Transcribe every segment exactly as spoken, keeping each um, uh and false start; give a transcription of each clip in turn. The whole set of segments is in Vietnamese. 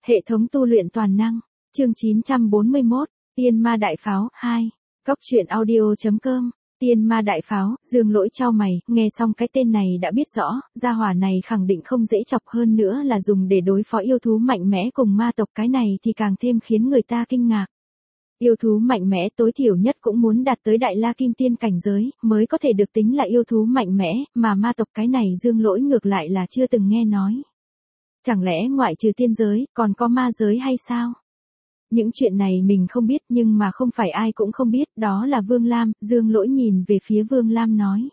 Hệ thống tu luyện toàn năng, chương chín trăm bốn mươi mốt, Tiên Ma Đại Pháo, hai. Cốc truyện audio.com, Tiên Ma Đại Pháo, Dương Lỗi chau mày, nghe xong cái tên này đã biết rõ, gia hỏa này khẳng định không dễ chọc, hơn nữa là dùng để đối phó yêu thú mạnh mẽ cùng ma tộc, cái này thì càng thêm khiến người ta kinh ngạc. Yêu thú mạnh mẽ tối thiểu nhất cũng muốn đạt tới Đại La Kim Tiên cảnh giới, mới có thể được tính là yêu thú mạnh mẽ, mà ma tộc cái này Dương Lỗi ngược lại là chưa từng nghe nói. Chẳng lẽ ngoại trừ tiên giới, còn có ma giới hay sao? Những chuyện này mình không biết, nhưng mà không phải ai cũng không biết, đó là Vương Lam. Dương Lỗi nhìn về phía Vương Lam nói.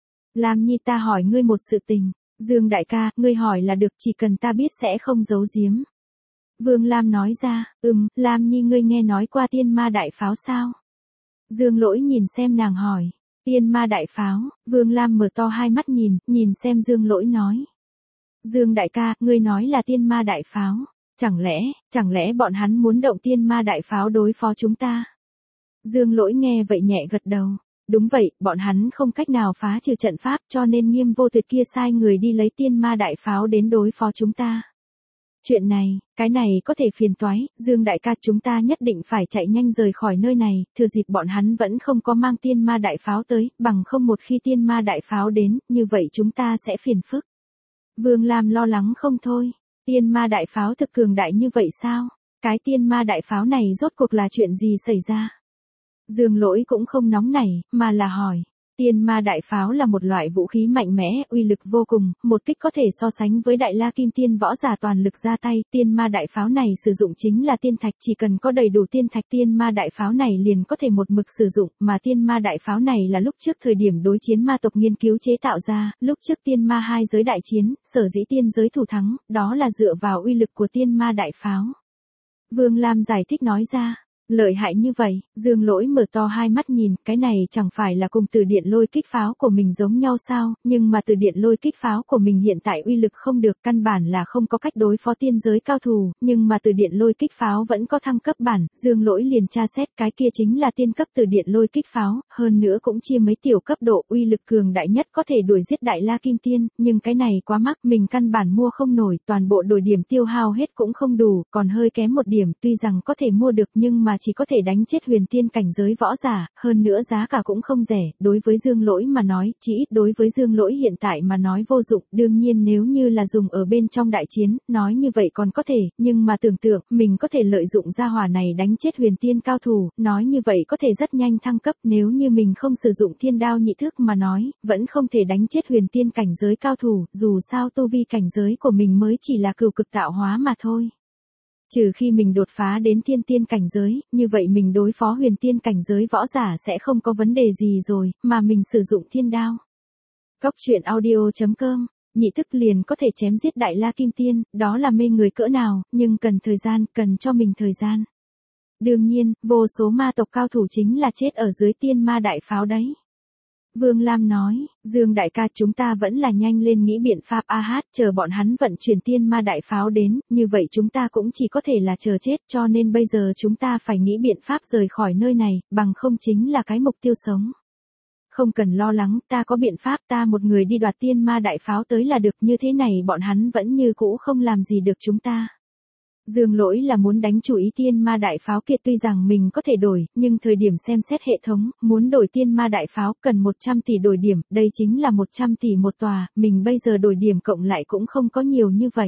Lam Nhi, ta hỏi ngươi một sự tình. Dương đại ca, ngươi hỏi là được, chỉ cần ta biết sẽ không giấu giếm. Vương Lam nói ra, ừm, Lam Nhi, ngươi nghe nói qua Tiên Ma Đại Pháo sao? Dương Lỗi nhìn xem nàng hỏi. Tiên Ma Đại Pháo, Vương Lam mở to hai mắt nhìn, nhìn xem Dương Lỗi nói. Dương đại ca, ngươi nói là Tiên Ma Đại Pháo. Chẳng lẽ, chẳng lẽ bọn hắn muốn động Tiên Ma Đại Pháo đối phó chúng ta? Dương Lỗi nghe vậy nhẹ gật đầu. Đúng vậy, bọn hắn không cách nào phá trừ trận pháp, cho nên Nghiêm Vô Tuyệt kia sai người đi lấy Tiên Ma Đại Pháo đến đối phó chúng ta. Chuyện này, cái này có thể phiền toái, Dương đại ca, chúng ta nhất định phải chạy nhanh rời khỏi nơi này, thừa dịp bọn hắn vẫn không có mang Tiên Ma Đại Pháo tới, bằng không một khi Tiên Ma Đại Pháo đến, như vậy chúng ta sẽ phiền phức. Vương Lam lo lắng không thôi. Tiên Ma Đại Pháo thực cường đại như vậy sao? Cái Tiên Ma Đại Pháo này rốt cuộc là chuyện gì xảy ra? Dương Lỗi cũng không nóng nảy, mà là hỏi. Tiên Ma Đại Pháo là một loại vũ khí mạnh mẽ, uy lực vô cùng, một kích có thể so sánh với Đại La Kim Tiên võ giả toàn lực ra tay. Tiên Ma Đại Pháo này sử dụng chính là tiên thạch, chỉ cần có đầy đủ tiên thạch, Tiên Ma Đại Pháo này liền có thể một mực sử dụng, mà Tiên Ma Đại Pháo này là lúc trước thời điểm đối chiến ma tộc nghiên cứu chế tạo ra, lúc trước Tiên Ma hai giới đại chiến, sở dĩ tiên giới thủ thắng, đó là dựa vào uy lực của Tiên Ma Đại Pháo. Vương Lam giải thích nói ra. Lợi hại như vậy, Dương Lỗi mở to hai mắt nhìn, cái này chẳng phải là cùng từ điện lôi kích pháo của mình giống nhau sao, nhưng mà từ điện lôi kích pháo của mình hiện tại uy lực không được, căn bản là không có cách đối phó tiên giới cao thủ, nhưng mà từ điện lôi kích pháo vẫn có thăng cấp bản. Dương Lỗi liền tra xét, cái kia chính là tiên cấp từ điện lôi kích pháo, hơn nữa cũng chia mấy tiểu cấp độ, uy lực cường đại nhất có thể đuổi giết Đại La Kim Tiên, nhưng cái này quá mắc, mình căn bản mua không nổi, toàn bộ đổi điểm tiêu hao hết cũng không đủ, còn hơi kém một điểm, tuy rằng có thể mua được nhưng mà chỉ có thể đánh chết huyền tiên cảnh giới võ giả, hơn nữa giá cả cũng không rẻ, đối với Dương Lỗi mà nói, chỉ ít đối với Dương Lỗi hiện tại mà nói vô dụng, đương nhiên nếu như là dùng ở bên trong đại chiến, nói như vậy còn có thể, nhưng mà tưởng tượng, mình có thể lợi dụng gia hỏa này đánh chết huyền tiên cao thủ, nói như vậy có thể rất nhanh thăng cấp, nếu như mình không sử dụng thiên đao nhị thức mà nói, vẫn không thể đánh chết huyền tiên cảnh giới cao thủ, dù sao tu vi cảnh giới của mình mới chỉ là cửu cực tạo hóa mà thôi. Trừ khi mình đột phá đến thiên tiên cảnh giới, như vậy mình đối phó huyền tiên cảnh giới võ giả sẽ không có vấn đề gì rồi, mà mình sử dụng thiên đao. Cốc truyện audio.com, nhị thức liền có thể chém giết Đại La Kim Tiên, đó là mê người cỡ nào, nhưng cần thời gian, cần cho mình thời gian. Đương nhiên, vô số ma tộc cao thủ chính là chết ở dưới Tiên Ma Đại Pháo đấy. Vương Lam nói, Dương đại ca, chúng ta vẫn là nhanh lên nghĩ biện pháp a hát, chờ bọn hắn vận chuyển Tiên Ma Đại Pháo đến, như vậy chúng ta cũng chỉ có thể là chờ chết, cho nên bây giờ chúng ta phải nghĩ biện pháp rời khỏi nơi này, bằng không chính là cái mục tiêu sống. Không cần lo lắng, ta có biện pháp, ta một người đi đoạt Tiên Ma Đại Pháo tới là được, như thế này bọn hắn vẫn như cũ không làm gì được chúng ta. Dương Lỗi là muốn đánh chủ ý Tiên Ma Đại Pháo kia, tuy rằng mình có thể đổi, nhưng thời điểm xem xét hệ thống, muốn đổi Tiên Ma Đại Pháo cần một trăm tỷ đổi điểm, đây chính là một trăm tỷ một tòa, mình bây giờ đổi điểm cộng lại cũng không có nhiều như vậy.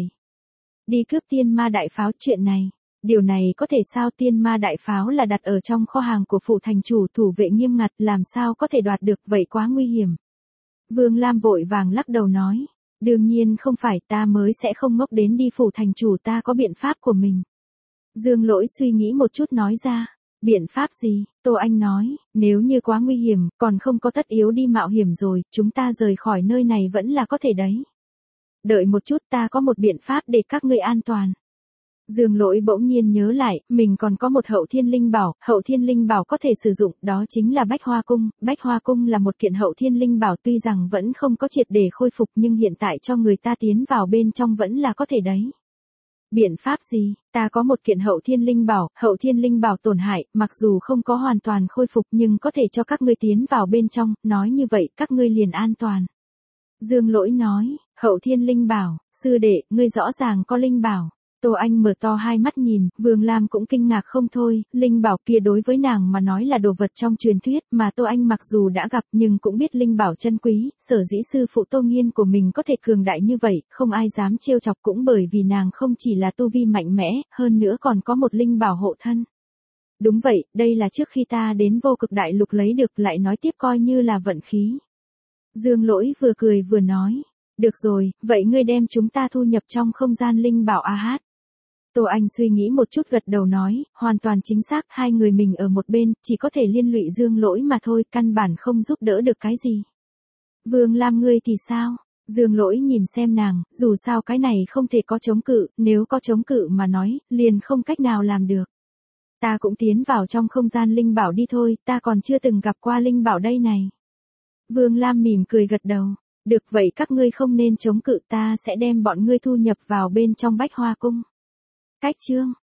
Đi cướp Tiên Ma Đại Pháo, chuyện này, điều này có thể sao? Tiên Ma Đại Pháo là đặt ở trong kho hàng của phủ thành chủ, thủ vệ nghiêm ngặt, làm sao có thể đoạt được, vậy quá nguy hiểm. Vương Lam vội vàng lắc đầu nói. Đương nhiên không phải, ta mới sẽ không ngốc đến đi phủ thành chủ, ta có biện pháp của mình. Dương Lỗi suy nghĩ một chút nói ra. Biện pháp gì? Tô Anh nói, nếu như quá nguy hiểm, còn không có tất yếu đi mạo hiểm rồi, chúng ta rời khỏi nơi này vẫn là có thể đấy. Đợi một chút, ta có một biện pháp để các ngươi an toàn. Dương Lỗi bỗng nhiên nhớ lại, mình còn có một hậu thiên linh bảo, hậu thiên linh bảo có thể sử dụng, đó chính là Bách Hoa Cung. Bách Hoa Cung là một kiện hậu thiên linh bảo, tuy rằng vẫn không có triệt để khôi phục nhưng hiện tại cho người ta tiến vào bên trong vẫn là có thể đấy. Biện pháp gì? Ta có một kiện hậu thiên linh bảo, hậu thiên linh bảo tổn hại, mặc dù không có hoàn toàn khôi phục nhưng có thể cho các ngươi tiến vào bên trong, nói như vậy các ngươi liền an toàn. Dương Lỗi nói, hậu thiên linh bảo, sư đệ, ngươi rõ ràng có linh bảo. Tô Anh mở to hai mắt nhìn, Vương Lam cũng kinh ngạc không thôi, linh bảo kia đối với nàng mà nói là đồ vật trong truyền thuyết, mà Tô Anh mặc dù đã gặp nhưng cũng biết linh bảo chân quý, sở dĩ sư phụ Tô Nghiên của mình có thể cường đại như vậy, không ai dám trêu chọc cũng bởi vì nàng không chỉ là tu vi mạnh mẽ, hơn nữa còn có một linh bảo hộ thân. Đúng vậy, đây là trước khi ta đến Vô Cực Đại Lục lấy được, lại nói tiếp coi như là vận khí. Dương Lỗi vừa cười vừa nói, được rồi, vậy ngươi đem chúng ta thu nhập trong không gian linh bảo a hát. Tô Anh suy nghĩ một chút gật đầu nói, hoàn toàn chính xác, hai người mình ở một bên, chỉ có thể liên lụy Dương Lỗi mà thôi, căn bản không giúp đỡ được cái gì. Vương Lam ngươi thì sao? Dương Lỗi nhìn xem nàng, dù sao cái này không thể có chống cự, nếu có chống cự mà nói, liền không cách nào làm được. Ta cũng tiến vào trong không gian linh bảo đi thôi, ta còn chưa từng gặp qua linh bảo đây này. Vương Lam mỉm cười gật đầu, được vậy các ngươi không nên chống cự, ta sẽ đem bọn ngươi thu nhập vào bên trong Bách Hoa Cung. Cách chương